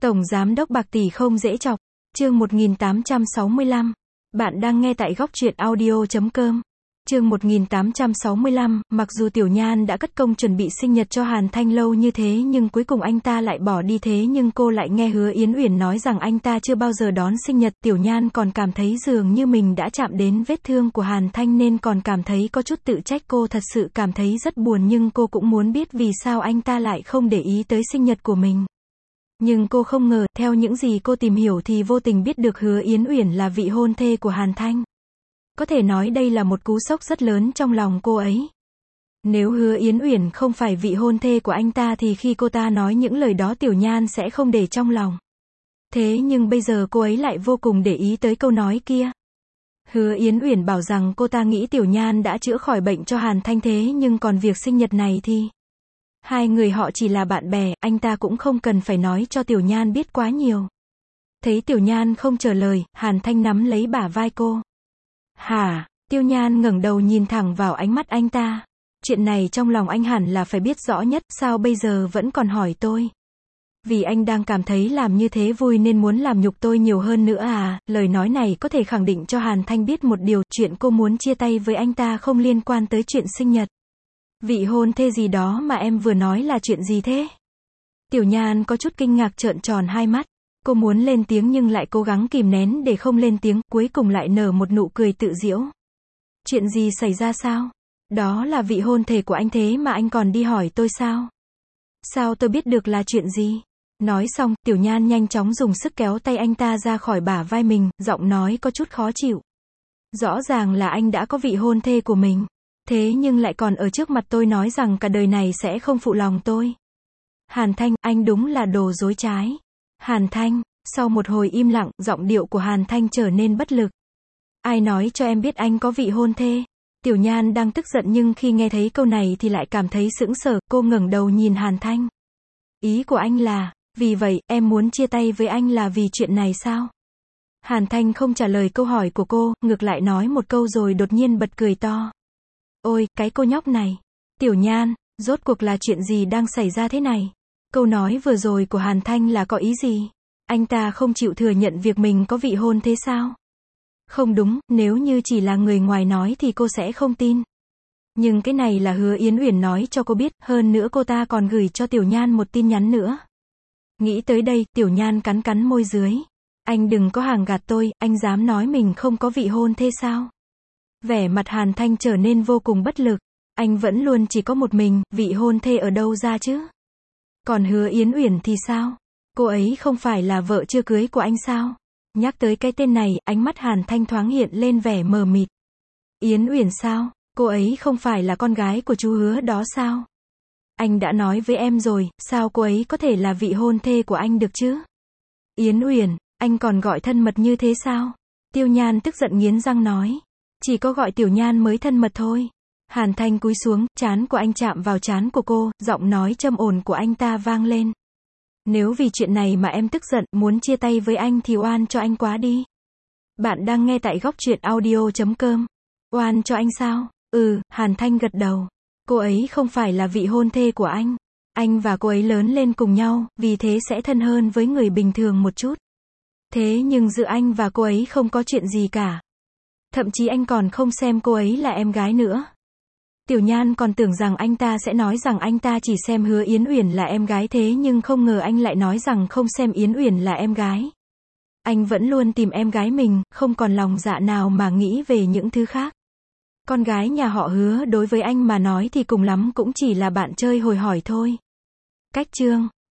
Tổng Giám đốc bạc tỷ không dễ chọc. Chương 1865. Bạn đang nghe tại góc truyện audio.com. Chương 1865, mặc dù Tiểu Nhan đã cất công chuẩn bị sinh nhật cho Hàn Thanh lâu như thế nhưng cuối cùng anh ta lại bỏ đi, thế nhưng cô lại nghe Hứa Yến Uyển nói rằng anh ta chưa bao giờ đón sinh nhật. Tiểu Nhan còn cảm thấy dường như mình đã chạm đến vết thương của Hàn Thanh nên còn cảm thấy có chút tự trách. Cô thật sự cảm thấy rất buồn nhưng cô cũng muốn biết vì sao anh ta lại không để ý tới sinh nhật của mình. Nhưng cô không ngờ, theo những gì cô tìm hiểu thì vô tình biết được Hứa Yến Uyển là vị hôn thê của Hàn Thanh. Có thể nói đây là một cú sốc rất lớn trong lòng cô ấy. Nếu Hứa Yến Uyển không phải vị hôn thê của anh ta thì khi cô ta nói những lời đó Tiểu Nhan sẽ không để trong lòng. Thế nhưng bây giờ cô ấy lại vô cùng để ý tới câu nói kia. Hứa Yến Uyển bảo rằng cô ta nghĩ Tiểu Nhan đã chữa khỏi bệnh cho Hàn Thanh, thế nhưng còn việc sinh nhật này thì hai người họ chỉ là bạn bè, anh ta cũng không cần phải nói cho Tiểu Nhan biết quá nhiều. Thấy Tiểu Nhan không trả lời, Hàn Thanh nắm lấy bả vai cô. Hả? Tiêu Nhan ngẩng đầu nhìn thẳng vào ánh mắt anh ta. Chuyện này trong lòng anh hẳn là phải biết rõ nhất, sao bây giờ vẫn còn hỏi tôi? Vì anh đang cảm thấy làm như thế vui nên muốn làm nhục tôi nhiều hơn nữa à? Lời nói này có thể khẳng định cho Hàn Thanh biết một điều, chuyện cô muốn chia tay với anh ta không liên quan tới chuyện sinh nhật. Vị hôn thê gì đó mà em vừa nói là chuyện gì thế? Tiểu Nhan có chút kinh ngạc trợn tròn hai mắt. Cô muốn lên tiếng nhưng lại cố gắng kìm nén để không lên tiếng, cuối cùng lại nở một nụ cười tự giễu. Chuyện gì xảy ra sao? Đó là vị hôn thê của anh thế mà anh còn đi hỏi tôi sao? Sao tôi biết được là chuyện gì? Nói xong, Tiểu Nhan nhanh chóng dùng sức kéo tay anh ta ra khỏi bả vai mình, giọng nói có chút khó chịu. Rõ ràng là anh đã có vị hôn thê của mình. Thế nhưng lại còn ở trước mặt tôi nói rằng cả đời này sẽ không phụ lòng tôi. Hàn Thanh, anh đúng là đồ dối trá. Hàn Thanh, sau một hồi im lặng, giọng điệu của Hàn Thanh trở nên bất lực. Ai nói cho em biết anh có vị hôn thê? Tiểu Nhan đang tức giận nhưng khi nghe thấy câu này thì lại cảm thấy sững sờ, cô ngẩng đầu nhìn Hàn Thanh. Ý của anh là, vì vậy, em muốn chia tay với anh là vì chuyện này sao? Hàn Thanh không trả lời câu hỏi của cô, ngược lại nói một câu rồi đột nhiên bật cười to. Ôi, cái cô nhóc này. Tiểu Nhan, rốt cuộc là chuyện gì đang xảy ra thế này? Câu nói vừa rồi của Hàn Thanh là có ý gì? Anh ta không chịu thừa nhận việc mình có vị hôn thế sao? Không đúng, nếu như chỉ là người ngoài nói thì cô sẽ không tin. Nhưng cái này là Hứa Yến Uyển nói cho cô biết, hơn nữa cô ta còn gửi cho Tiểu Nhan một tin nhắn nữa. Nghĩ tới đây, Tiểu Nhan cắn cắn môi dưới. Anh đừng có hàng gạt tôi, anh dám nói mình không có vị hôn thế sao? Vẻ mặt Hàn Thanh trở nên vô cùng bất lực. Anh vẫn luôn chỉ có một mình, vị hôn thê ở đâu ra chứ? Còn Hứa Yến Uyển thì sao? Cô ấy không phải là vợ chưa cưới của anh sao? Nhắc tới cái tên này, ánh mắt Hàn Thanh thoáng hiện lên vẻ mờ mịt. Yến Uyển sao? Cô ấy không phải là con gái của chú Hứa đó sao? Anh đã nói với em rồi, sao cô ấy có thể là vị hôn thê của anh được chứ? Yến Uyển, anh còn gọi thân mật như thế sao? Tiêu Nhan tức giận nghiến răng nói. Chỉ có gọi Tiểu Nhan mới thân mật thôi. Hàn Thanh cúi xuống, trán của anh chạm vào trán của cô, giọng nói trầm ổn của anh ta vang lên. Nếu vì chuyện này mà em tức giận, muốn chia tay với anh thì oan cho anh quá đi. Bạn đang nghe tại góc truyện audio.com. Oan cho anh sao? Hàn Thanh gật đầu. Cô ấy không phải là vị hôn thê của anh. Anh và cô ấy lớn lên cùng nhau, vì thế sẽ thân hơn với người bình thường một chút. Thế nhưng giữa anh và cô ấy không có chuyện gì cả. Thậm chí anh còn không xem cô ấy là em gái nữa. Tiểu Nhan còn tưởng rằng anh ta sẽ nói rằng anh ta chỉ xem Hứa Yến Uyển là em gái, thế nhưng không ngờ anh lại nói rằng không xem Yến Uyển là em gái. Anh vẫn luôn tìm em gái mình, không còn lòng dạ nào mà nghĩ về những thứ khác. Con gái nhà họ Hứa đối với anh mà nói thì cùng lắm cũng chỉ là bạn chơi hồi hỏi thôi. Cách chương